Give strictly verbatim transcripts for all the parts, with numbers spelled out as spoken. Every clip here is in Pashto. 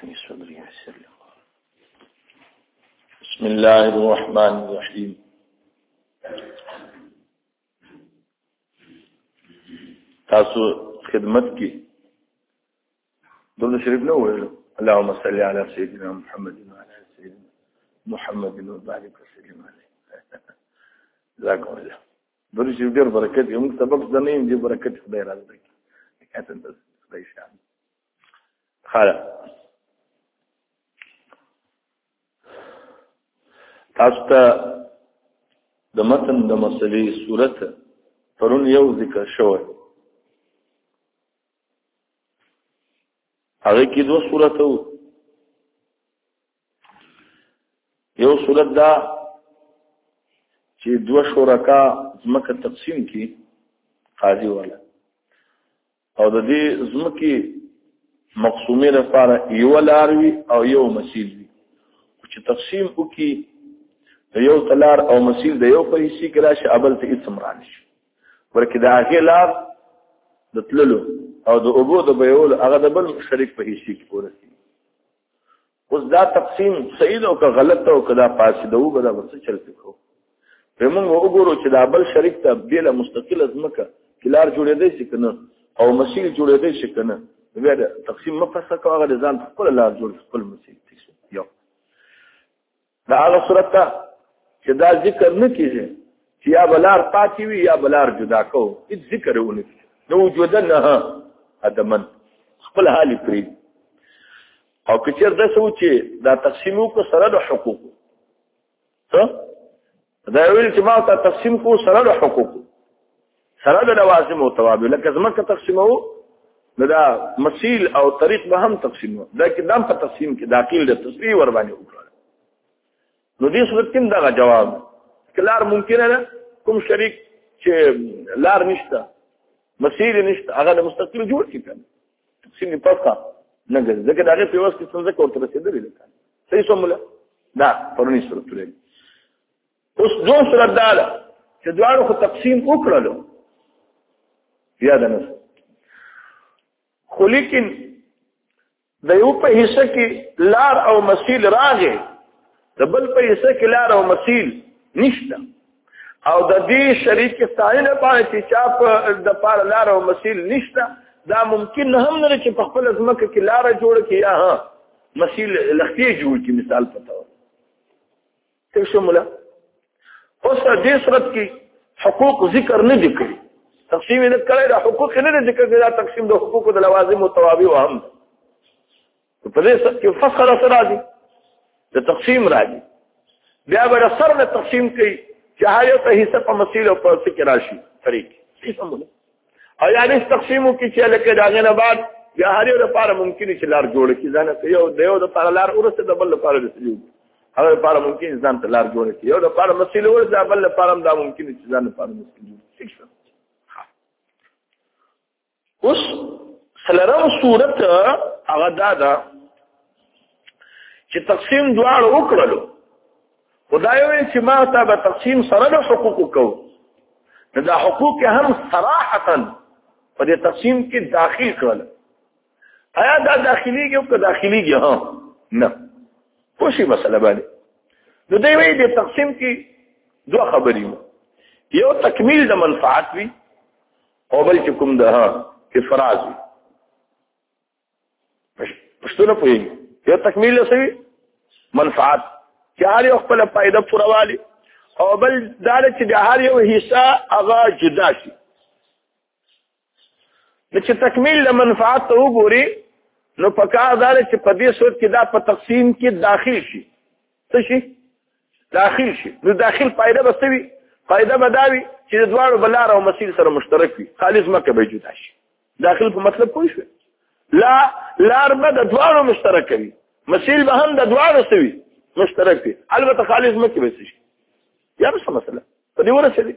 لي صدري ويسر لي بسم الله الرحمن الرحيم. تاسو خدمت کی درود شریف نو ویلو اللهم صل على سيدنا محمد وعلى سيدنا محمد وبارك وسلم عليه. جزاكم الله. درود شریف ډیر برکت یې موږ سبق زنیم دي برکت خدای راځي. کاتن د خدای شان. خاله تاسو ته د متن د مسلې صورت پرون یو ذکر شوی. هغه کې دوه صورت وو. یو صورت دا چې دوه شرکا ځمکه تقسیم کی قاضي والا او د دې ځمکې مقسومه لپاره یو لاروي او یو مسیل وي چې تقسیم وکي یو تلار او مسیل د یو په حصے کې راشي ابل ته اسم راشي ورکه دا هغه لار د تللو او د ابو د بیول هغه د بل شریک په حصے کې ورسي. اوس دا تقسیم صحیح او که غلط او که دا فاسد او به دا څه چلته کو په موږ وګورو چې دا بل شریک ته بیل مستقله ځمکه کلار جوړېدای شي کنه او مسیل جوړېدای شي کنه بیا دا تقسیم مفصل کوه د ځان خپل لار جوړ خپل مسیل یو دا هغه صورت ته چې دا ذکر نه کیږي چې یا بلار پاتې وي یا بلار جدا کو هیڅ ذکر ونه نو وجودنه ادمن خپل حال پری او کچر د سوچ دا تقسیمو کو سره د حقوق ها دا ویل چې ما ته تقسیم کو سره د حقوق سره د لوازم او توابع لکه زمکه تقسیمو نو دا مسیل او طریق به هم تقسیمو دا کې دام په تقسیم کې داخل د تصریح ور باندې وکړه. نو دې صورت کې دا جواب کلار ممکن نه کوم شریک چې لار نشته مسیل نشته هغه مستقل جوړ کی کنه تقسیم پکا نه ګرځي ځکه دا په واسطه څنګه کوته رسیدلې ده صحیح سموله دا پرونی صورت لري. اوس دوه صورت دا چې دواړو خو تقسیم وکړلو یاد نه خو لیکن د یو په حصہ کې لار او مسیل راغی د بل په حصہ کې لار او مسیل نشته او د دې شریک ثاني لپاره چې چا په د پاره لار او مسیل نشته دا ممکن هم نه چې په خپل ځمکه کې لار جوړ کړي یا ها مسیل لختي جوړ کړي مثال پته څه شموله. اوس دې صورت کې حقوق ذکر نه دي کړی تقسیم نه کړی دا حقوق نه دي ذکر دا تقسیم د حقوق د لوازم او توابع او هم په دې صورت کې فصل سره دي د تقسیم راځي بیا به سره د تقسیم کوي چې هغه ته حصہ په مسیل او په فکر راشي طریق څه سمونه او یعنی تقسیمو کې چې لکه داغه نه بعد بیا هغه لپاره ممکن چې لار جوړ کی ځنه یو د یو د لپاره لار ورسته د بل لپاره رسېږي هغه لپاره ممکن ځان ته لار جوړ کی یو د لپاره مسیل ورسته بل لپاره دا ممکن چې ځان لپاره مسیل ٹھیک شو. اوس سلام صورت هغه دا ده چې تقسیم دواړو وکړلو خدای وایي چې ما ته به تقسیم سره د حقوق کو دا حقوق هم صراحتا په دې تقسیم کې داخل کړل. آیا دا داخلي کې او که داخلي کې ها نه کوشي مسله باندې نو دوی وایي د تقسیم کې دوه خبرې یو تکمیل د منفعت وي او بل چې کوم ده ها افراز وي پښتو نه پوهیږي یو تکمیل سوي منفعت چې هر یو خپل فائدہ پوروالي او بل دال چې د هر یو حصہ هغه جدا شي چې تکمیل له منفعت ته وګوري نو پکار دال چې په دې صورت کې دا په تقسیم کې داخل شي څه شي داخل شي نو داخل فائدہ بسوي فائدہ بداوي چې د دوړو بلار او مسیل سره مشترک وي خالص مکه به جدا شي داخل په مطلب پوه شو لا لار به د دوړو مشترک وي مسیل به هم د دوړو سوي مشترک وي البته خالص مکه به شي یا څه مسله په دې ورسېږي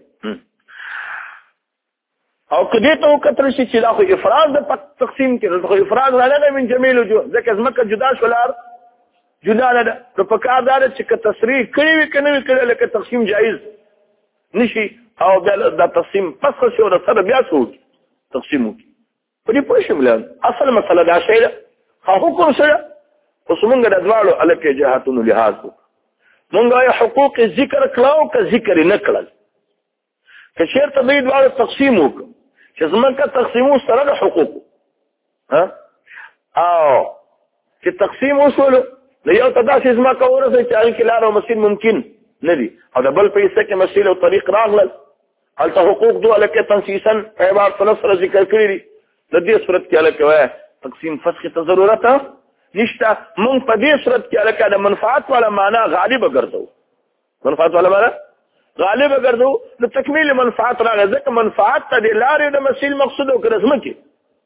او کدی ته کتر شي چې دا خو افراد د تقسیم کې خو افراد راغلی من جمیل وجوه ځکه ځمکه جدا شولار جدا نه ده نو په کار دا چې که تصریح کړی وي که نه وي کړی لکه تقسیم جایز نشي او بیا دا تقسیم پس شي او سره بیا څه تقسیم وکړي په دې پوه شئ اصل مسله دا شی ده حقوق سره اوس موږ د دواړو الکه جهاتونو لحاظ وکړو موږ یې حقوق ذکر کړو که ذکر نه کړل که چېرته دوی دواړو تقسیم وکړو چې ځمکه تقسیمو سره د حقوقو ها او چې تقسیم وشولو د یو ته داسې ځمکه ورسوي چې هغې کې لار او مسیر ممکن نه دي او د بل په حصه کې مسیر او طریق راغلل هلته حقوق دو هلکې تنسیسا په عبارت طلب سره ذکر کړي دي د دې صورت کې هلکه وایه تقسیم فسخ ته ضرورت نشته مونږ په دې صورت کې هلکه د منفعت والا معنا غالبه ګرځو منفعت والا معنا غالبه ګرځو د تکمیل منفعت راغی ځکه منفعت ته د لارې د مسیل مقصود او که د ځمکې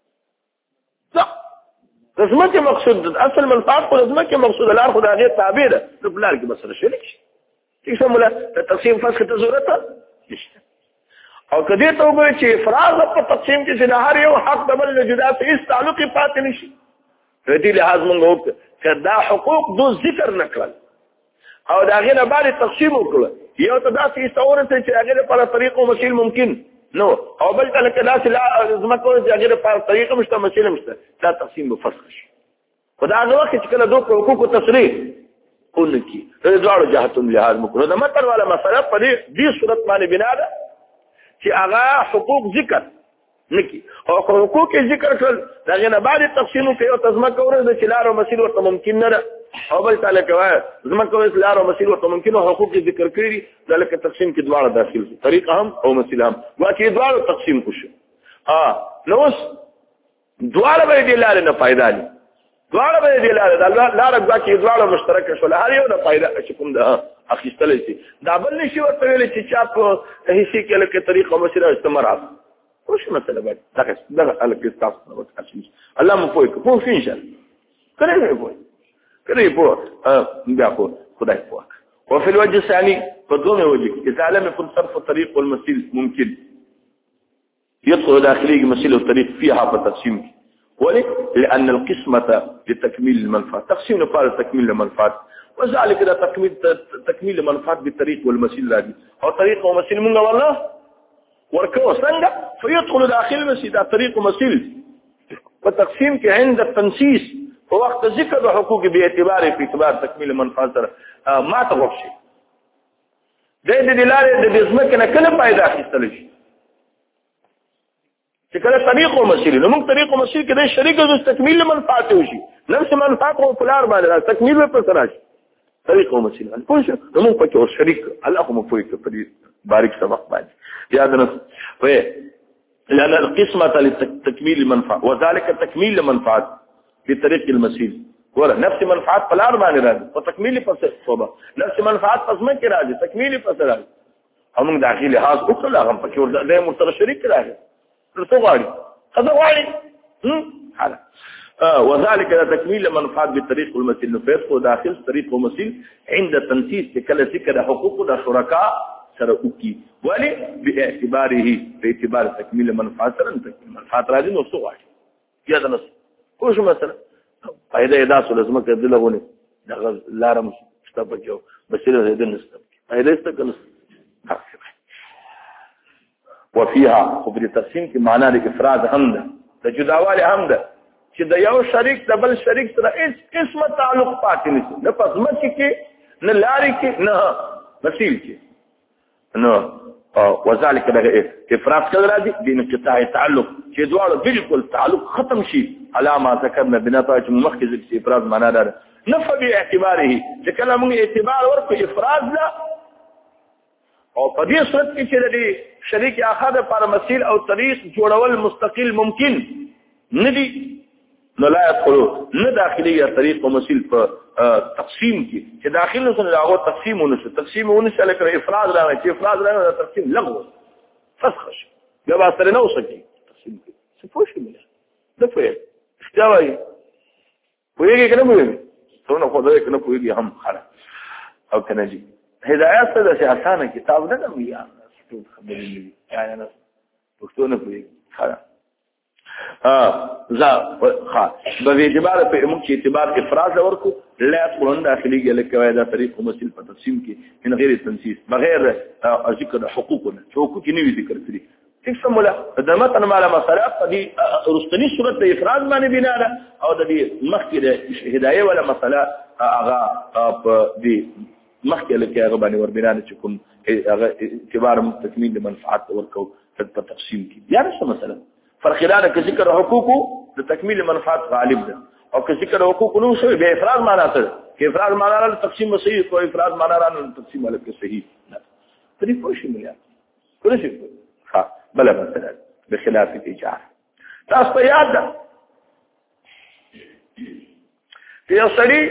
د ځمکې مقصود اصل منفعت خو د ځمکې مقصود لار خو د هغې تابع ده نو په لار کې به سره شریک شي ٹھیک شو مولا د تقسیم فسخ ته ضرورت نشته او که دې ته وګورئ چې افراز په تقسیم کې چې د هر یو حق د بل نه جدا ته هېڅ تعلق یې پاتې نه شي په دې لحاظ مونږ وکړو که دا حقوق دو ذکر نه کړل او د هغې نه بعد تقسیم وکړو یو ته داسې حصه ورسوي چې هغې لپاره طریق و مسیل ممکن نو او بل ته لکه داسې ځمکه ورسوي هغې لپاره طریق هم شته مسیل هم شته دا تقسیم به فسخ شي خو د هغه وخت چې کله دوی په حقوقو تصریح ونه کړي د دواړو جهتونو لحاظ مو کړو د متن والا مسله په دې صورت باندې بنا ده چې هغه حقوق ذکر نه کړي او که حقوق یې ذکر کړل د هغې نه بعد تقسیم وکړي یو ته ځمکه ورسوي چې لار او مسیر ورته ممکن نه ده او بل ته لکه وایه ځمکه ورسوي لار او مسیر ورته ممکن او حقوق یې ذکر کړي دي دا لکه تقسیم کې دواړه داخل شي طریق هم او مسیل هم ګویا چې دواړو تقسیم کو شو نو اوس دواړه به دې لارې نه فایده لي دواړه به دې لارې دا لاره ګویا چې دواړه مشترکه شوله هر یو نه فایده چې کوم ده اخیستلی شي دا بل نه شي ورته ویلی چې چا په حصې کې لکه طریق او مسیر استمرار وش مسله باید دغه دغه هلکې ستاسو سره وکړي الله مو پوه کړو پوه شو انشاءالله که نه پوه که نه پوه بیا خو خدای پوه کړه وفي الوجه الثاني فدوم وجه إذا لم يكن صرف الطريق والمسيل ممكن يدخل داخلي مسيل الطريق فيها بتقسيم ولي لأن القسمة لتكميل المنفعة تقسيم نقال تكميل المنفعة وذلك إذا تكميل تكميل المنفعة بالطريق والمسيل هذه أو طريق ومسيل منه والله وركوه سنجا فيدخل داخل المسيل طريق ومسيل وتقسيم عند التنسيس ووقت ذكر الحقوق باعتباره في اعتبار تكميل المنفعة آه ما تغف شيء ده دي دلالة ده بيزمكنا كلم بايدا اخيستل شيء كده طريق ومسيل نمك طريق ومسيل كده الشريك ده تكميل المنفعة وشي نفس منفعة وفلار بعد تكميل وفلسراش طريق ومسيل الكل نمك بكي والشريك الأخو مفويك فريد بارك سبق بعد يا دنس لأن القسمة لتكميل المنفعة وذلك تكميل المنفعة بطريق المسيل ولا نفس منفعات فلار باندې راځي او تکمیلی فصل صوبه نفس منفعات پسمه کې راځي تکمیلی فصل راځي هم داخلي لحاظ وکړه هغه په کې ورته د مرتبه شریک راځي ورته غواړي هذا غواړي هم حاله اه وذلك تكميل منفعات بطريق المسيل نفس داخل طريق المسيل عند تنسيس كلا ذكر حقوق الشركاء سرقوكي ولي باعتباره باعتبار تكميل منفعات سره تکمیل منفعات راځي نو څه غواړي یا د نس خو شو مثلا فائدہ ادا سول ازمه کې دلغونه دغه لارم شته بچو بسره دې نسته فائدہ است کنه وفيها خبر تقسیم کې معنا د افراد هم ده د جداواله هم ده چې د یو شریک د بل شریک سره هیڅ قسمه تعلق پاتې نشي نه پزمت کې نه لاري کې نه مسیل کې نو وذلك دغه افراد کله راځي د انقطاع تعلق چې دواړه بالکل تعلق ختم شي علامه ذکرنا بنتائج مخکې چې افراد معنا ده نفع باعتباره چې کله موږ اعتبار ورکړو افراد لا او په دې صورت کې چې د شریک اخر پر مسیل او طریق جوړول مستقل ممکن ندي نو لا يدخلوا نه داخلي طریق او مسیل په تقسیم کې چې داخل نو سره هغه تقسیم ونشو تقسیم ونشو لکه افراد راغی چې افراد راغی دا تقسیم لغو فسخ بیا به سره نه وسکی تقسیم کې څه پوښتنه مله ده په استوای پوهیږي کنه پوهیږي څونه خو دا کنه پوهیږي هم خلاص او کنه جی هدايات څه د اسانه کتاب نه دی یا ټول خبرې دي یعنی نه پښتو نه پوهیږي خلاص ها ذا ها به اعتبار په موږ چې اعتبار افراز ورکو لا يدخلون داخلي لکه دا طریق مسل په تقسیم کې من غیر تنسیس بغیر ذکر حقوقنا حقوق نه وی ذکر کړی ٹھیک سمولا د متن مال مسله په دې رستنی صورت د افراد باندې بنا ده او د دې مخکې د هدايه ولا مسله هغه په دې مخکې لکه هغه باندې ور بنا ده چې کوم هغه اعتبار تکمیل د منفعت ورکو په تقسیم کې یا څه مسله فرق لري چې ذکر حقوق د تکمیل منفعت غالب ده او که ذکر حقوق نو شوی به افراد معنا ته کې افراد معنا له تقسیم صحیح کو افراد معنا له تقسیم له صحیح نه پرې پوښی ملي پرې ها بل مثلا بخلاف الاجاره تاسو ته یاد ده چې یو سړي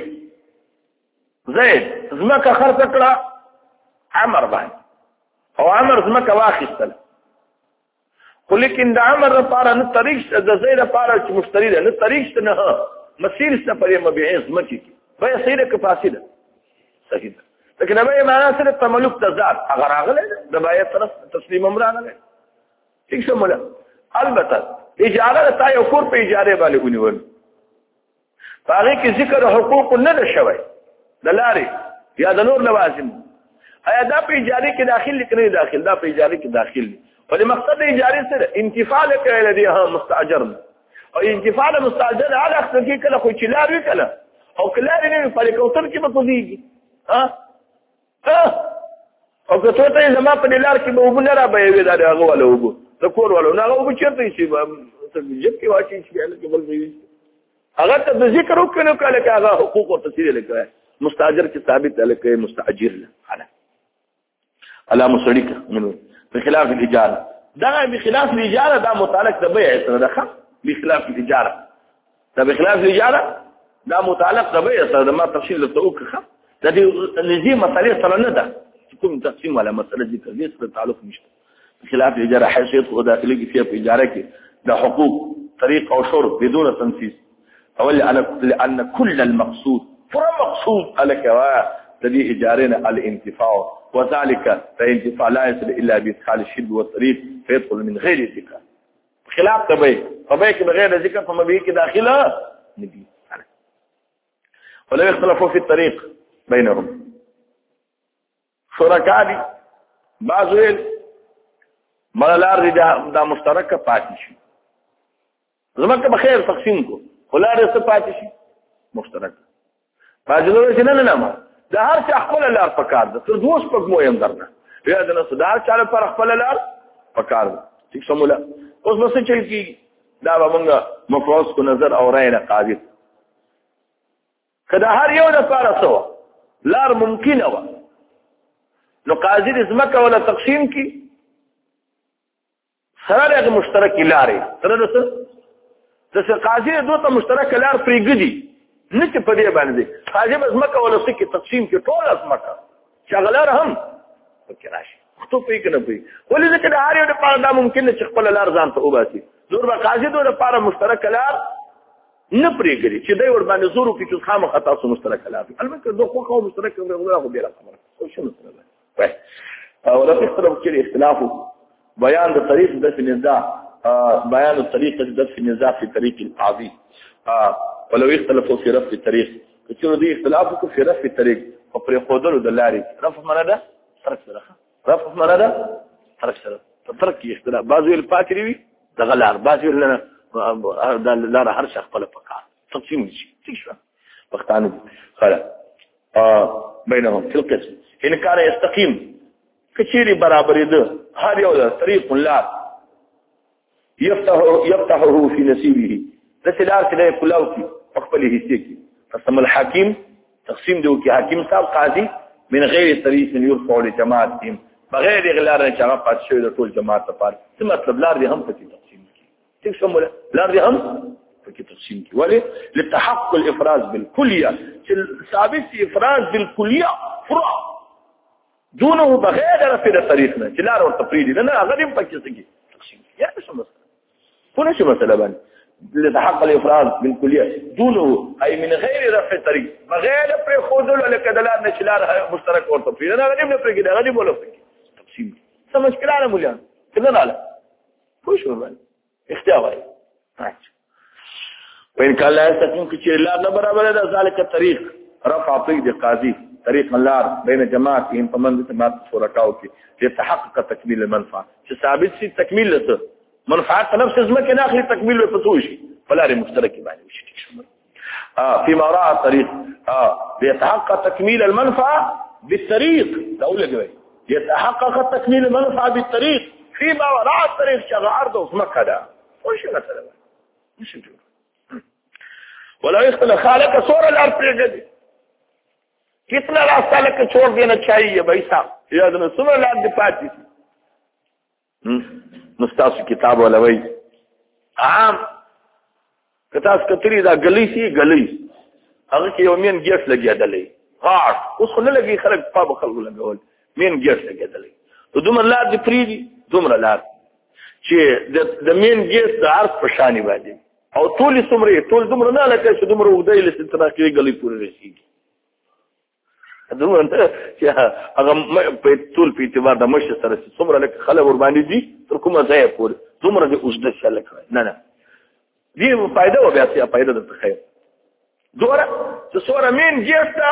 زید زمکه خرڅ کړه عمر باندې او عمر زمکه واخیستله خو لیکن د عمر لپاره نه طریق د زید لپاره چې مشتری ده نه طریق نه مسیر سفرې مبيعين زمکه کې به صحیح ده که فاسده صحیح ده لکه به معنا سره تملک تزاد اگر راغله د بایع طرف تسلیم امر راغله ٹھیک شموله البته اجاره تا یو کور په اجاره باندې ونیول هغه کې ذکر حقوق نه شوی د لارې یا د نور لوازم ایا دا په اجاره کې داخل لیکنه داخل دا په اجاره کې داخل ولمقصد اجاره سره انتفاع لکه لديها مستاجر او انتفاع مستاجر على اخر کې کله خو چې لار وکړه او کله نه په کوتر کې به کوزيږي ها ها او که ته زما په لار کې به وبنه را به وي دا هغه ولا وګو د کور ولا نه هغه چیرته شي ته جب کې واچي چې بل کې بل وي هغه ته د ذکر وکړو کله کې هغه حقوق او تفصیل لکه مستاجر کې ثابت لکه مستاجر له على مشركه منه بخلاف الاجاره دا بخلاف الاجاره دا متعلق د بيع سره ده بخلاف الاجاره دا بخلاف الاجاره دا متعلق د بيع سره ما تفصيل لتوقع دا دي نزي مساله سره نه ده کوم تقسیم ولا مساله ذکر دي سره تعلق نشته بخلاف الاجاره حيثيت خدا داخلي فيها في اجاره کې دا حقوق طريق او شرط بدون تنفيذ اول لان كل المقصود فمقصود لك تدي اجارنا الانتفاع وذلك فانتفاع لا يصل الا بادخال الشد والطريق فيدخل من غير ذكر خلاف تبي فبيك بغير ذكر فما بيك داخله نبي ولا يختلفوا في الطريق بينهم شركاء بعضهم ملالار دا مشترکه پاتې شي زمکه بخیر تقسیم کو ولاره څه پاتې شي مشترک باجلو چې نه نه ما دا هر څه خپل لار پکار ده تر دوه شپږ مو يم درنه بیا د نس دا چاله پر خپل لار پکار ده ٹھیک سمولا اوس بس چې کی دا موږ مفروض کو نظر او رائے نه قاضي کدا هر یو د پاره سو لار ممکن و نو قاضي زمکه ولا تقسیم کی سره د مشترک لارې سره د څه قاضي دوه مشترک لار پریګدي نه چې په دې باندې قاضي زمکه ولا څه کې تقسیم کې ټول زمکه شغلار هم فکر راشي خطو پې کنه پې ولې ځکه د هر یو د پاره دا ممکن چې خپل لار ځان ته وباسي زور به قاضي دوه لپاره مشترک لار نه پریګدي چې دوی ور باندې زورو کې چې خامخ خطا سو مشترک لار البته دوه خو مشترک نه خو بیره خبره شو مثلا او لا اختلاف كثير اختلافه بيان الطريق دفع النزاع بيان الطريقة دفع النزاع في طريق القاضي ولو يختلفوا في رفع الطريق كثير دي اختلافكم في رفع الطريق فبريخودلوا دلاري رفع معنى ده ترك سرخة رفع معنى ده ترك سرخة ترك اختلاف بعضو الفاكري ده غلار بعضو لنا ده لارا حرش اخفل فقع تقسيم الشيء تكشف بختانوا خلا بينهم في القسم إن كان يستقيم كثير برابر ده هذا هو طريق الله يفتح يفتحه في نصيبه تسلار كده كلاوتي أقبله سيكي فسمى الحاكم تقسيم ده كي حاكم صاحب قاضي من غير طريق يرفع لجماعتهم بغير إغلار نشاغب قد شوية طول جماعة تفار ثم أطلب لار دي هم فكي تقسيم كي تقسموا لار دي هم فكي تقسيم كي ولي للتحقق الإفراز بالكلية ثابت إفراز بالكلية فرع دونه بغير رفع طريقنا جلار والتفريدي لنا غريب فكي سكي تقسيم يعني شو مثلا هنا شو مثلا بان لتحقق الإفراز بالكلية دونه أي من غير رفع طريق بغير رفع خذل ولا كدلار نشلار مشترك والتفريد أنا غريب نفرق كده غريب ولا فكي تقسيم سمش كلا على مليان كلنا على وش هو بان اختيار وإن كان لا يستقيم كثير لا برابر ذلك الطريق رفع طريق القاضي طريق اللار بين جماعتهم فمن جماعت شركائهم ليتحقق تكميل المنفعه ثابت سي تكميل له منفعه نفس زمكه داخل تكميل الفتوشي فلا مشترك بعد شيء اه فيما راى الطريق اه ليتحقق تكميل المنفعه بالطريق اقول لك يتحقق تكميل المنفعه بالطريق فيما وراء الطريق شغل عرضه زمكه ده وش مثلا مش نجور ولا يخلق خالق صور الارض جدي कितना रास्ता लेकर छोड़ देना चाहिए भाई साहब याद न सुनो लाद दिपाती मुस्तास किताब वाला भाई आम कतास कतरी दा गली सी गली अगर कि यौमियन गेट लगी दले हां उसको न लगी खलक पाब खलक लगول مين गेट लगी दले तो दुमर लाद फ्रीदी दुमर लाद چې د مين गेट د عرض په شانی باندې او طول سمره طول دمر نه لکه چې دمر وګدای لسه تراکي غلي پورې رسیږي دمر انت چې هغه په طول په اعتبار د مشه سره سمره لکه خلک ور باندې دي تر کومه ځای پورې دمر دې اوسده شل کوي نه نه دې فائدہ و بیا څه فائدہ د خیر دوره چې سوره مين جېستا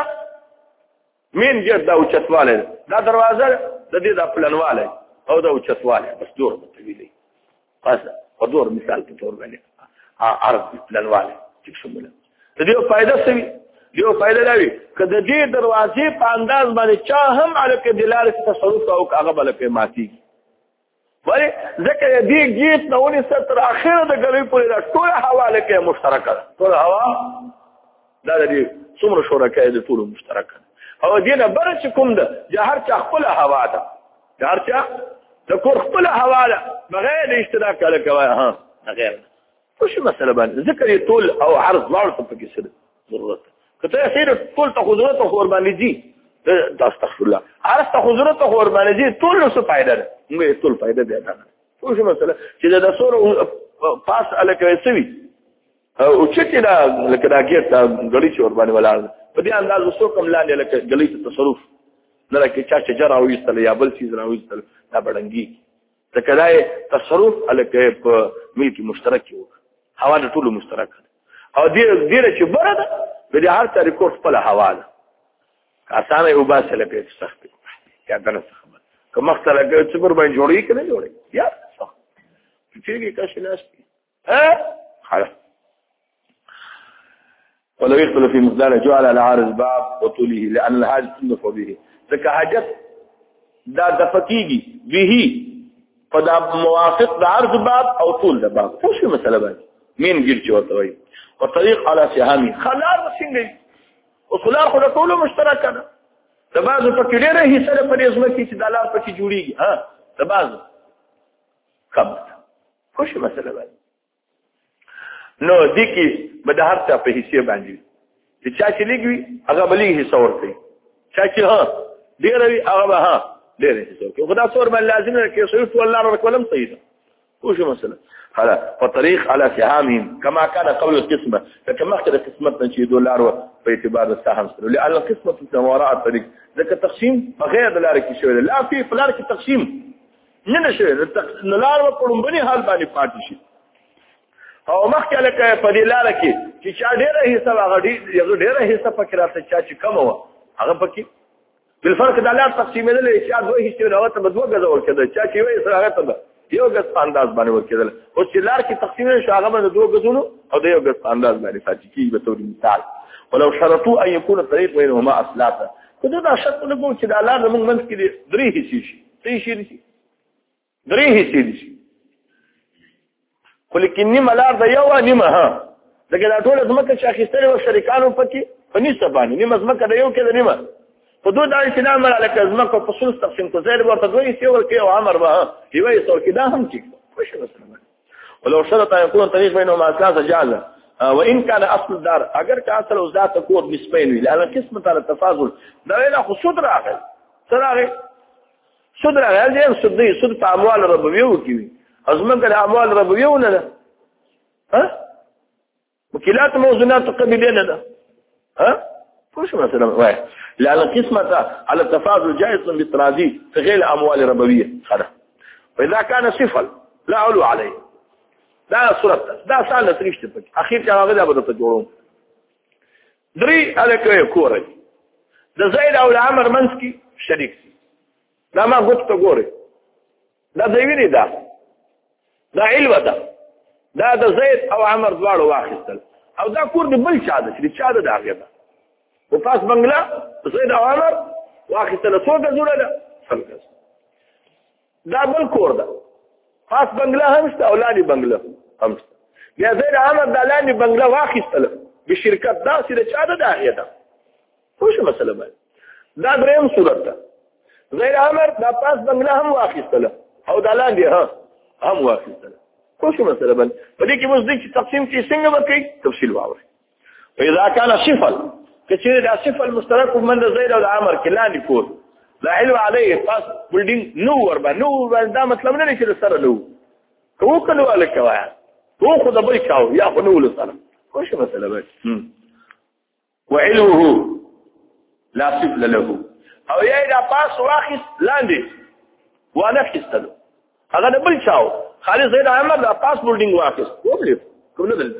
مين جېس دا اوچتواله دا دروازه د دې د پلانواله او دا اوچتواله بس دور متویلي خاصه په دور مثال په تور باندې عرض پلانواله چې څومره د دې فائدہ څه وي دیو فائدہ لري کله دې دروازې په انداز باندې چا هم الکه دلاله تصرف او هغه بل په ماتي ولی ځکه دې گیت نوونی ستر اخر د غلي پورې ټول حواله کې مشترکه ټول هوا دا دې څومره شرکای دي ټول مشترکه او دې نه بر چې کوم ده جهر چا خپل هوا ده جهر چا د کور خپل حواله بغیر اشتراک الکه ها غیر وش مساله باندې ذکر طول او عرض لاړ په کې سره ضرورت کته خیر طول ته حضورت او قرباني دي دا استغفر الله عرض ته حضورت او قرباني دي ټول څه فائدہ ده موږ ټول فائدہ دی دا وش مساله چې دا سور پاس الکه سوي او چې دا لکه دا ګټ غړي چې قرباني ولاړ په دې انداز وسو کوم لاندې لکه غړي ته تصرف نه لکه چا چې جرا وېستل یا بل چیز راوېستل دا بڑنګي ځکه دا تصرف الکه په ملک مشترک یو هوا د ټولو مشترک او دې دې چې برده په دې هر طریقو خپل حواله اسانه یو باسه لکه سخت یا دنه خبر کوم وخت لکه چې پر باندې جوړی کنه جوړی یا صح فکرې کې ناس ها خلاص ولو يختلف في مقدار جعل على عارض باب وطوله لان الحاجه تنف به ځکه حاجت دا د فقيږي به په موافق د عرض باب او طول د باب څه شي مسله باندې مين ګرځي ورته وي والطريق على سهامي خلار څنګه او خلار خو ټول مشترک ده د بعضو پکې ډېره حصہ په دې ځمکه کې چې د لار پکې جوړیږي ها د بعضو کم خو شي مسله باندې نو دې کې به د هر څه په حصے باندې چې چا چې لګوي هغه بلې حصہ ورته چا چې ها ډېر وي هغه ها ډېر حصہ ورته خدا څور باندې لازم نه کې صرف الله رب ولم صحیح ده خو شي مسله هلا فطريق على سهامهم كما كان قول القسمه فكما اخذ قسمتنا شي دولار باعتبار السهم لان القسمه وراء الطريق ذاك التقسيم بغير دولار کې شوی لا في فلار کې تقسيم نه نشوي دولار په لومبني حال باندې پاتې شي او مخکې لکه په دې لار کې چې چا ډېره حصہ هغه یو ډېره حصہ پکې راځي چې کم و هغه پکې بل فرق د لار تقسیم نه لري چې دوه حصے راوته بدوه غزول کېده چې وایي سره هغه ته یو غس انداز باندې ورکېدل او چې لار کې تقسیم شو هغه باندې دوه غزونو او د یو غس انداز باندې فاتې کیږي به تور مثال ولو شرطوا ان يكون الطريق بينهما اصلاتا کله دا شرط نه کوم چې د لار موږ منځ کې درې حصے شي درې شي درې حصے شي ولیکن نیمه لار د یو نیمه ها دغه دا ټول زمکه چې اخیستل او شریکانو پکې په نسبت باندې نیمه زمکه د یو کې د نیمه په دوه دای چې نامه لکه زمکه په څلور تقسیم کو زیر ورته دوی سی ورکه او امر به یوه څو کې دا هم چې خوش مثلا ولو شرط ان يكون طريق بينهما ثلاثه جعل وان كان اصل الدار اگر که اصل او ذات تكون نسبين لان قسمه على التفاضل دا له خصوص راغل سره سود راغل دي سود سود په اموال ربويه وکوي ازمنه د اموال ربويه ولا لا ها وكيلات موزونات قبليه ده ها وش مثلا واحد لأن القسمة على التفاضل جائز بالتراضي في غير أموال ربوية خلاص وإذا كان صفر لا علو عليه دا صورت دا سال نتريش تبقى أخير كان غدا بدأ تجورون دري على كوي كوري د زید او عمر منځ کې شریک شي. دا ما ګوت ته ګوري دا دوی دا دا علوه ده دا د زید او عمر دواړو واخیستل او دا کور د بل چا ده چې چا ده د هغې ده په پاس بنګله زید او عمر واخیستله څو ګزونه ده سل ګز. دا بل کور ده پاس بنګله هم شته او لاندې بنګله هم شته. بیا زید عمر دا لاندې بنګله واخیستله بشرکت داسې د چا ده د هغې ده. پوه شو مسله باندې. دا درېیم صورت ده. زید عمر دا پاس بنګله هم واخیستله او دا لاندې ها هم واخیستله. پوه شو مسله باندې. په دې کې اوس دی چې تقسیم کې څنګه به کوي تفصیل واورئ. فاذا كان صفل کچې دا صفل مشترک من زید او عمر کې لاندې کور لا علم عليه پاس بلډینګ نو ور باندې نو دا مطلب نه چې سره نو کو کلو الک وایا تو خو د بل چاو یا خو نو سره. پوه شو مسله باندې. وعلوه لا صفل له او یې دا پاس واخیس لاندې وانا خستلو هغه د بل چاو خالد زید عمر دا پاس بولډینګ واخیس وبلې کوم نه دلته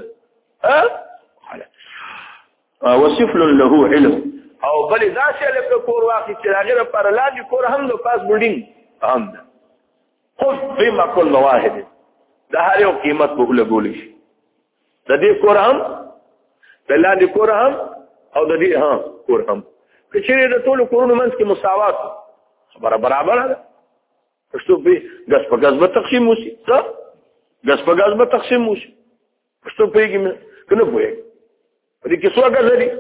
ها وصفل له علم او بل دا چې له کور واخیس چې هغه پر لاندې کور هم د پاس بولډینګ هم ده. خذ بما كل واحد دا هر یو قیمت په لګول شي د دې کور هم د لاندې کور هم او د دې ها کور هم کچې د ټولو کورونو منځ کې مساوات خبره برابر ده. پښتو په غصب غصب تقسیم وشي څه غصب غصب تقسیم وشي پښتو په کې کنه پوهه په دې کې څو غزه دي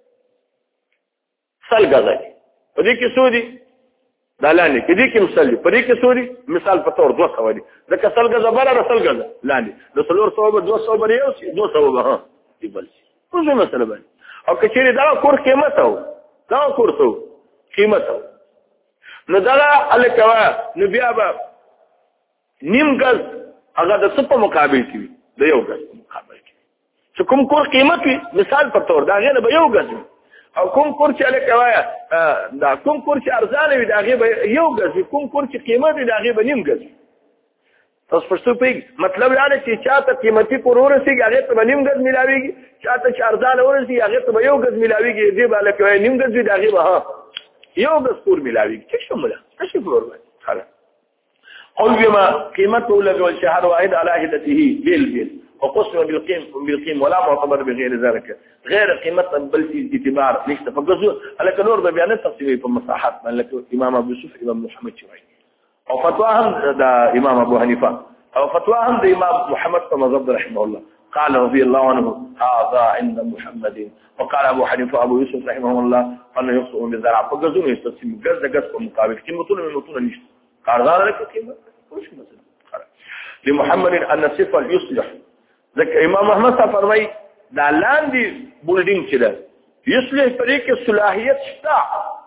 سل غزه دي په دې کې څو دي دالانه کې دې کې مثال په دې کې څو دي مثال په تور دوه سو دي د کسل غزه بره رسل غزه لاندې د سلور سو به دوه سو بره یو شي دوه سو به ها دی بل شي څه مسله باندې. او کچې دا کور قیمت او دا کور څو قیمت او نو دا الکوا نو بیا به نیم غز هغه د څه په مقابل کې د یو غز په مقابل کې چې کوم کور قیمت وي مثال په تور دا غنه به یو غز او کوم کور چې الکوا دا کوم کور چې ارزانه وي دا غي به یو غز کوم کور چې قیمت وي دا غي به نیم غز. تاسو پښتو په مطلب دا دی چې چاته قیمتي کور ورسیږي هغه ته نیم غز ملاويږي چاته چې ارزانه ورسیږي هغه ته یو غز ملاويږي دې به الکوا نیم غز وي دا غي به یو دستور ملاوي چې شموله څه فلور باندې خلاص قل بما قيمته لجل شهر واحد على هدته بالبيل وقسم بالقيم بالقيم ولا معتبر بغير ذلك غير قيمه بل في اعتبار ليش تفقزوا على كنور ده بيان تقسيم في المساحات من لك امام ابو يوسف امام محمد شوي او فتواهم ده امام ابو حنيفه او فتواهم ده امام محمد بن رحمه الله قال رضي الله عنه هذا عند محمد وقال ابو حنيفه ابو يوسف رحمه الله انه يقسم بالزرع فقزون يستسلم جز جز مقابل قيمتون من متون نشت قال ذلك قيمه وش مثلا لمحمد ان صفه يصلح ذكر امام احمد فرمای دا لاندې بولډینګ چې ده يصلح طریق صلاحیت شتا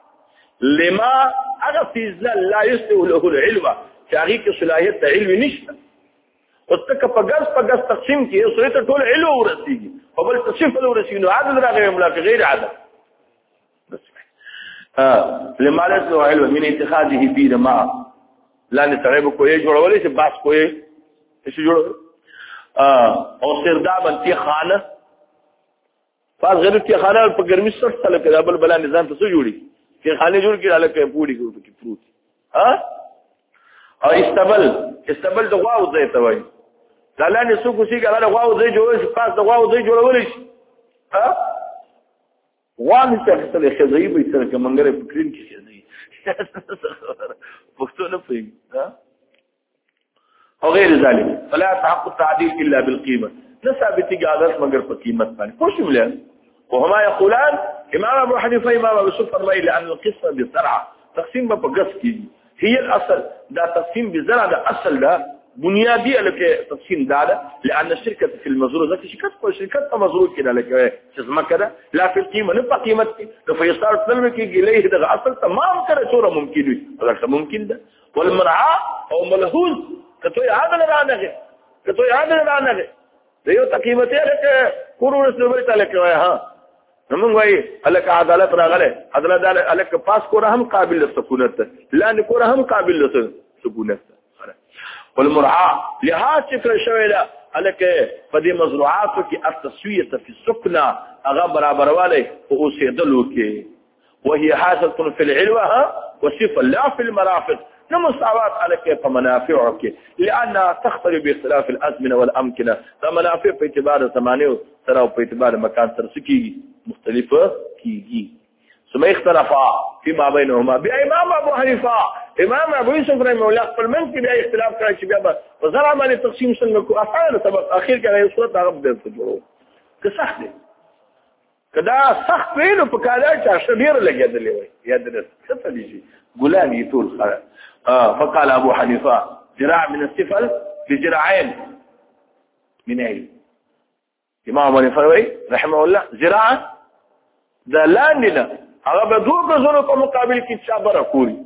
لما اغفز لا يصلح له العلم چې کې صلاحیت علم نشته او تک په ګرځ په ګرځ تقسیم کې یو سره ټول علم ورسیږي او بل تصفیل ورسیږي نو عدد راغی ملاک غیر عدد بس ها لما له علم من اتخاذه بيد ما لا نتعب کوی جوړولې چې باس کوی څه جوړ او سرداب انتی خانه پاس غیر تی خانه په ګرمي سره سره کړه بل بل نظام ته څه جوړي چې خانه جوړ کړه لکه پوری کوي کې پروت ها او استبل استبل د غواو ځای ته وایي دلانه سو کوشي ګره غواو ځای جوړ شي پاس د غواو ځای جوړول شي ها وان څه څه خزي به تر کومنګره فکرین کې خزي پښتو نه پېږي ها او غیر ذلك فلا تحقق التعديل الا بالقيمه نثبت قادت مگر په قیمت باندې خوش مليان وهما يقولان امام ابو حنيفه امام ابو يوسف الرأي لان القسم بالزرع تقسيم په قص کې هي الاصل دا تقسيم بالزرع دا اصل دا بنيادي لکه تقسيم دا لان الشركه في المزروع ذات شركه په شرکت په مزروع کې لکه څه کده لا في القيمه نه په قیمت کې فيصار تلم کې ګلې دا اصل تمام کړه څوره ممکن وي اگر ممکن ده والمرعى او ملحوظ کته عادل رانغه کته عادل رانغه دیو تقیمته لکه کورونه سره تعالی کوي ها نمون وای الک عدالت راغله عدالت الک پاس کوره هم قابل لسکونت لا نه کوره هم قابل لسکونت والمرعى لها فكره شویلا الک پدې مزروعات کې التسویه فی السکنا هغه برابرواله او اوسېدلو کې وهي حاصله في العلوه وصفه لا في المرافق نمساوات على كيف منافعك لانها تختلف باختلاف الازمنه والامكنه فمنافع په اعتبار زمانه سره او په اعتبار مکان سره سکیږي مختلفه کیږي ثم اختلافا فيما بينهما بامام ابو حنيفه امام ابو يوسف رحمه الله خپل من کې بیا اختلاف کړی چې بیا په زرا باندې تقسیم څنګه کو اسانه سبب اخر کې یو صورت هغه د جوړو که سخت دی کدا سخت وینو په کاله چې شبیر لګیدلې وي یا د څه دي ګلان یتول خره اه فقال ابو حنيفه ذراع من السفل بذراعين من اي امام ابو حنيفه رحمه الله ذراع ذا لاندنا هغه به دوه غزونو په مقابل کې صبر کوي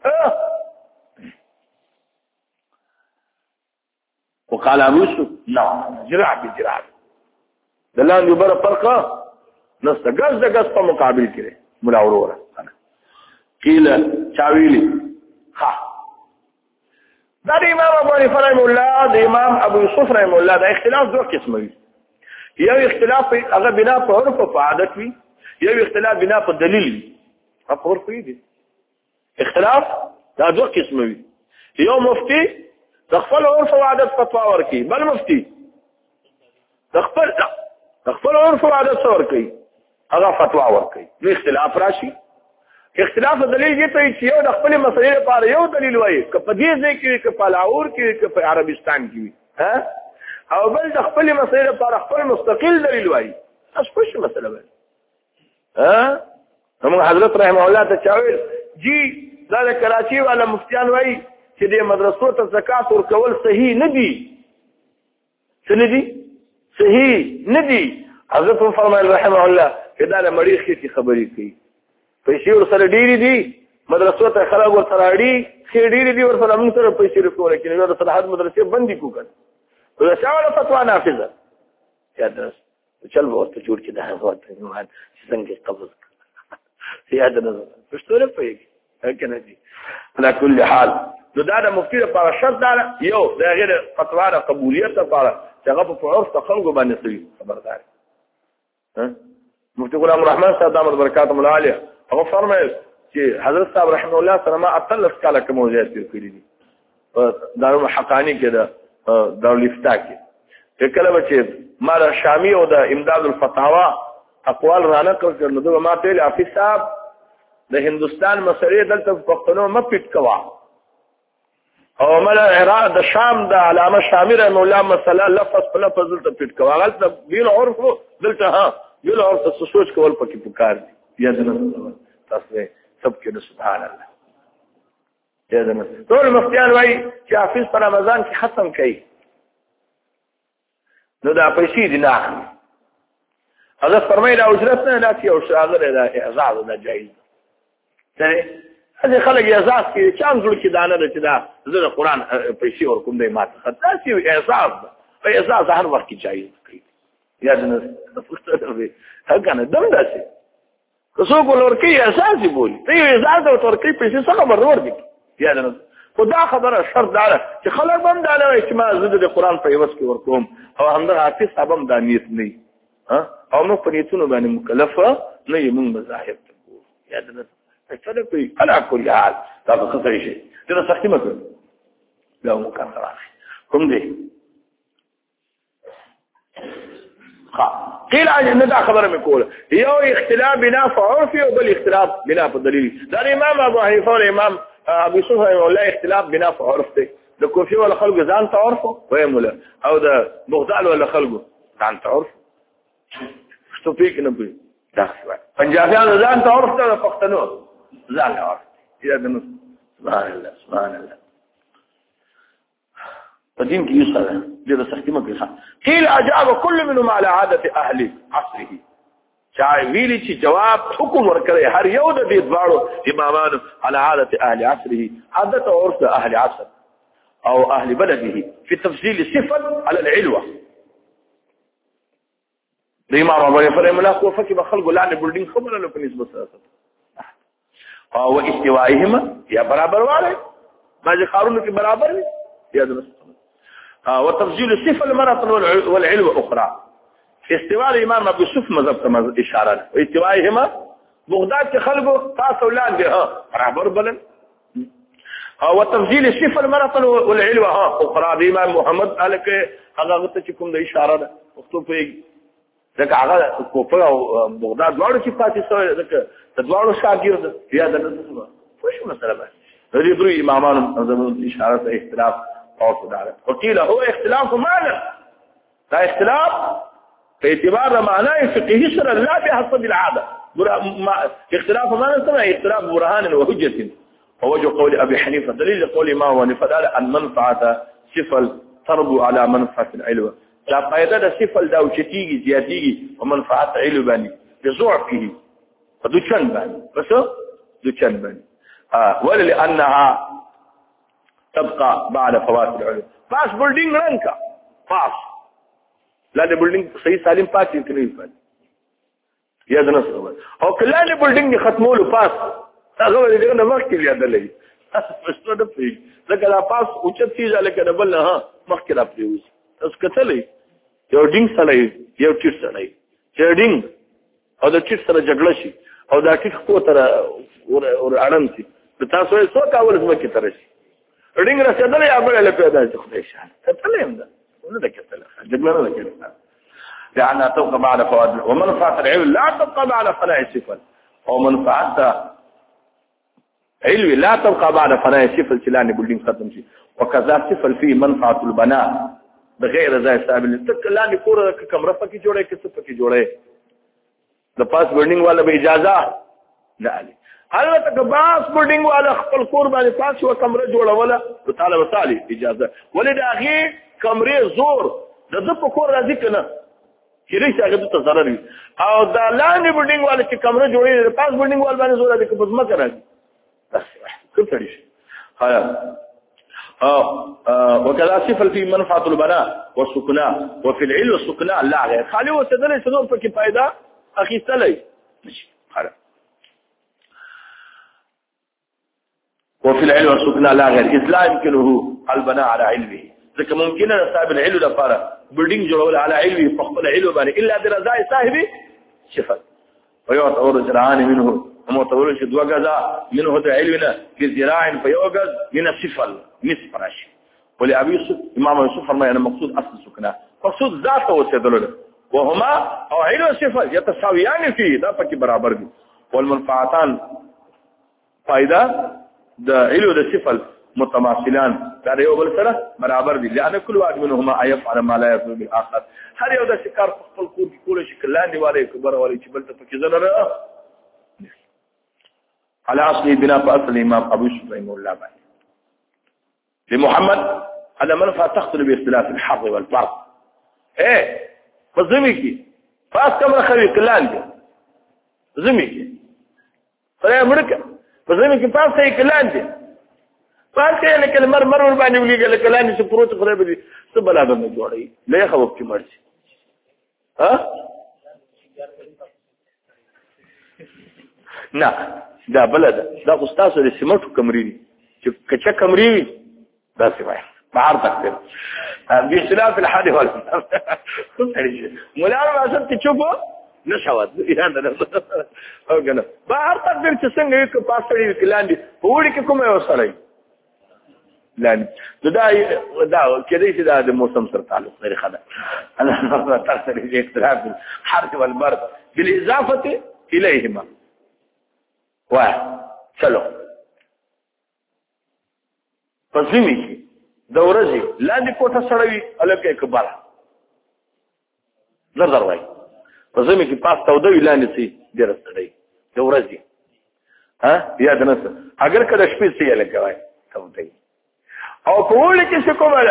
وقال ابو يوسف نعم ذراع بذراع دلان يبر فرقه نست غز د غز په مقابل کې مولا وروره قيل چاويلي ها دا امام ابو حنیفه رحم الله د امام ابو یوسف رحم الله دا اختلاف دوه قسمه وي یو اختلاف هغه بنا په عرف او عادت وي یو اختلاف بنا په دلیل وي په عرف وي اختلاف دا دوه قسمه وي یو مفتي تخفل عرف او عادت فتوا ورکي بل مفتي تخفل تخفل عرف او عادت ورکي هغه فتوا ورکي نو اختلاف راشي اختلاف دلیل دې ته چې یو د خپل مسلې لپاره یو دلیل وایي که په دې ځای کې که په لاهور کې که په عربستان کې ها او بل د خپل مسلې لپاره خپل مستقل دلیل وایي تاسو څه مسله وایي ها هم حضرت رحمه الله ته چاویل جی دا د کراچي والا مفتیان وایي چې د مدرسو ته زکات ورکول صحیح نه دي څه نه دي صحیح نه دي حضرت فرمایل رحمه الله چې دا د مریخ کې خبرې کوي پیسې ورسره ډېری دي مدرسو ته خلک ورسره اړي چې ډېری دي ورسره موږ سره پیسې ورکول کېږي نو د صلاحات مدرسې بندي کوکړ نو دا شاوله فتوا نافذه یا درس چل ورته جوړ کې ده ورته نو څنګه قبض یا درس پښتو نه پېږي کنه دي على كل حال نو دا د مفتي لپاره شرط دا یو د غیر فتوا د قبولیت لپاره چې هغه په عرف خلکو باندې سوي خبردار ها مفتي غلام الرحمن صاحب دامت برکاتهم العالیه هغه فرمایل چې حضرت صاحب رحمه الله سره ما اتلس کاله کوم موضوعات کړی دي په دارو حقانی کې دا دارو لفتا کې کله چې ما د شامی او د امداد الفتاوا اقوال رانه کړل نو ما ته حافظ صاحب د هندستان مسلې دلته پښتنو م پټ کوا او مل عراق د شام د علامه شامی رحمه الله مسله لفظ په لفظ دلته پټ کوا غلط بیل عرف دلته ها بیل عرف څه سوچ کول پکې پکار دي یا دنه تاسو سب کې سبحان الله یا دنه ټول مفتیان وایي چې حافظ په رمضان کې ختم کړي نو دا پیسې دي نه حضرت فرمایي دا اجرت نه لاتي او شاغره دا اعزاز دا جایز ته هغه خلک اعزاز کې چام جوړ کې دانه چې دا زه قرآن پیسې ورکوم دی ماته خاصه اعزاز په اعزاز هر وخت کې جایز کړي یا دنه هغه نه دم داسي څوک ولورکی اساسي بولی ته یو اعزاز او ترکی پیسې څه خبر ور دي یا نه خدا خبره شرط دار چې خلک هم دا نه چې ما زده د قران په یوس کې ورکوم او همدغه حافظ صاحب هم د نیت نه ها او نو په نیتونو باندې مکلفه نه یې موږ مذاهب ته یا نه څه کوي على كل حال دا څه شي دا سختي مکه دا مو کار کوم دی قيل ان دا خبره مکول یو اختلاف بنا فعرفي او بل اختلاف بنا دلیل دا امام ابو حنیفه او امام ابو یوسف ولا اختلاف بنا فعرف ته د کوفی ولا خلق ځان تعرف ويمله او د بغداد ولا خلق ځان تعرف شتو پیک نه پی دا پنجابیان ځان تعرف ته پښتنو ځان تعرف یا د سبحان الله سبحان الله قديم کې یو سره د سختي مګه قيل اجاب كل منهم على عاده اهل عصره چا ویلی چې جواب حکم ورکړي هر یو د دې دواړو امامانو على عاده اهل عصره عادت او عرف اهل عصر او اهل بلده في تفصيل صفه على العلوه الامام ابو حنیفه رحمه الله کو فكي بخلق لعنه بلډینګ خبره له نسبت سره او استوائهما یا برابر والے باقي قارون کې برابر دي یا درست وتفصيل الصفه المرأة والعلو اخرى استواء الامام ابو يوسف مذهب ته اشاره واستوائهما بغداد خلقوا تاسو لاندې ها برابر بلن او تفضيل الصفه المرأة والعلوه ها اخرى د امام محمد الکه هغه ته کوم د اشاره ده وختو په ځکه هغه کوفه او بغداد دواړو چې پاتې شوی ځکه د دواړو شاګرد بیا د نسبه وش مسله ده د دې درې امامانو زموږ اشاره ته اختلاف او صداره وقيل هو اختلاف معنى دا اختلاف په اعتبار معنی فقهي سره لا بحسب العاده اختلاف معنى سره اختلاف برهان وحجه ووجه قول ابي حنيفه دليل قول امام ونفذ ان منفعه صفه تربو على منفعه العلو لا فائده د صفه دا وچتيږي زیاتيږي او منفعه علو باندې بضعفه فدچن باندې بس دچن باندې اه ولا لانها تبقى بعد فوات العلو پاس بلډینګ رنګه پاس لا د بلډینګ صحیح سالم پاتې کړی پاتې یا د نسو او کله د بلډینګ ختمولو پاس هغه دې نه مخکې یادلې پښتو د پی لکه لا پاس اوچت چیز لکه د بل نه مخکې را پریوز اوس کتلې یو ډینګ سره یو ټیټ سره چې ډینګ او د ټیټ سره جګړه شي او دا ټیټ کو تر اور اړم شي تاسو یې څو کاول زمکه تر شي ډینګ رسېدل یا بل له پیدا شي خدای شان کتلې هم ده ونه ده کتلې جګړه نه کړه لأنها تبقى بعد فوات ومنفعة العلم لا تبقى بعد فناء الصفة ومنفعتها علوي لا تبقى بعد فناء الصفة الكلاني بلدين ختم شيء وكذا صفة فيه منفعة البناء بغير ذا سابل تكلاني كورة كمرة فكي جوڑے كسفة كي جوڑے the past building والا بإجازة لا علي هل تكباس building والا خپل کور باندې پاس و کمره جوړه ولا تعالی وتعالى اجازه ولې دا غي کمره زور د د په کور راځي کنه کله چې هغه ته ضرر وي او دا لاندې بلډینګ والا چې کمره جوړې د پاس بلډینګ والا باندې زور دي که بس مکه راځي بس کوم څه شي هيا اه وكذا صفه في منفعه البناء والسكناء وفي العلم والسكناء لا غير خالي وسدل صدور په کې فائدہ اخیستلې ماشي خلاص وفي العلم والسكناء لا غير اذ لا يمكنه البناء على علمه ځکه ممکنه صاحب العلم لپاره بلډینګ جوړول على علمه فقط العلم باندې الا برضا صاحب صفه ويعتبر جرعان منه ومعتبر شي دوه غزا منه د علمنا في ذراع فيوجد من الصفه نصف راشي ولابي يوسف امام يوسف فرمى انا مقصود اصل السكناء مقصود ذاته وسدل وهما او علم الصفه يتساويان فيه دا پکې برابر دي والمنفعتان فائده د علم د صفه متماثلان دا یو بل سره برابر دي لأن كل واحد منهما يفعل ما لا يفعل بالاخر هر یو د شکار خپل کور کې کول شي کلاندې والے کبر والے چې بل ته پکې زنه على اصل بنا فاصل امام ابو يوسف رحمه الله بعد لمحمد على منفعه تختلف باختلاف الحظ والفرض ايه فزميكي فاس كم خلي كلاندې زميكي فلا امريكا فزميكي فاس هي كلاندې پاتې نه کله مر مر باندې ولېګل کلانې چې پروت خره به څه بلا به جوړي له خوب کې مرشي ها نه دا بلد دا استاد د سیمټو کمرې دي چې کچا کمرې وي دا څه وایي بهر تکته به خلاف الحد والمنام مولانا اصل کې چوبو نشوت یاد نه او کنه بهر تکته چې څنګه یو پاسړي کلاندې وړي کې کومه وسره لان دا دا کېدې چې دا د موسم سره تعلق لري خدای انا تاثر دې اختلاف الحرث والبرد بالاضافه اليهما واحد چلو پسېمي د ورځې لاندې کوټه سړوي الکه کبار زر زر وای پسېمي کې پاس تاو دوی لاندې سي ډېر سړی د ورځې ها یاد نه څه اگر کله شپې سي الکه وای تاو دوی او کولی کې څه کومه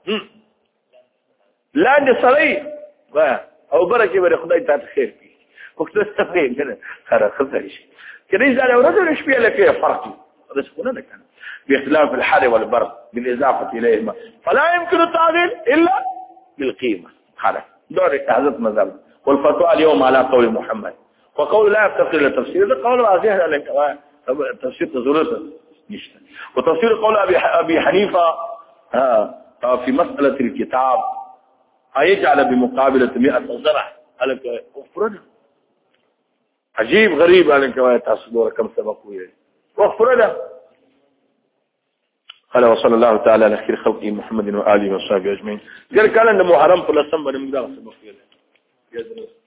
لاندې سړی وای او برکه به خدای ته خیر کړي وخت څه کوي کنه خره خبرې شي کله چې دا ورځ شپې لکه فرق هذا څه نه کنه باختلاف الحر والبرد بالاضافه اليهما فلا يمكن التعديل الا بالقيمه خلاص دور حضرت مذهب والفتوى اليوم على قول محمد وقول لا يفتقر الى تفسير ده قول واضح على تفسير ضرورته نشته وتفسير قول ابي ابي حنيفه في مساله الكتاب هيجعل بمقابله مئة زرع قالك افرد عجیب غریب علم کوي تاسو دوه کم سبق ویل وغفر له. قال وصلى الله تعالى على خير خلقه محمد وآله وصحبه أجمعين. قال كان محرم فلسطين بن مقدار سبق ویل.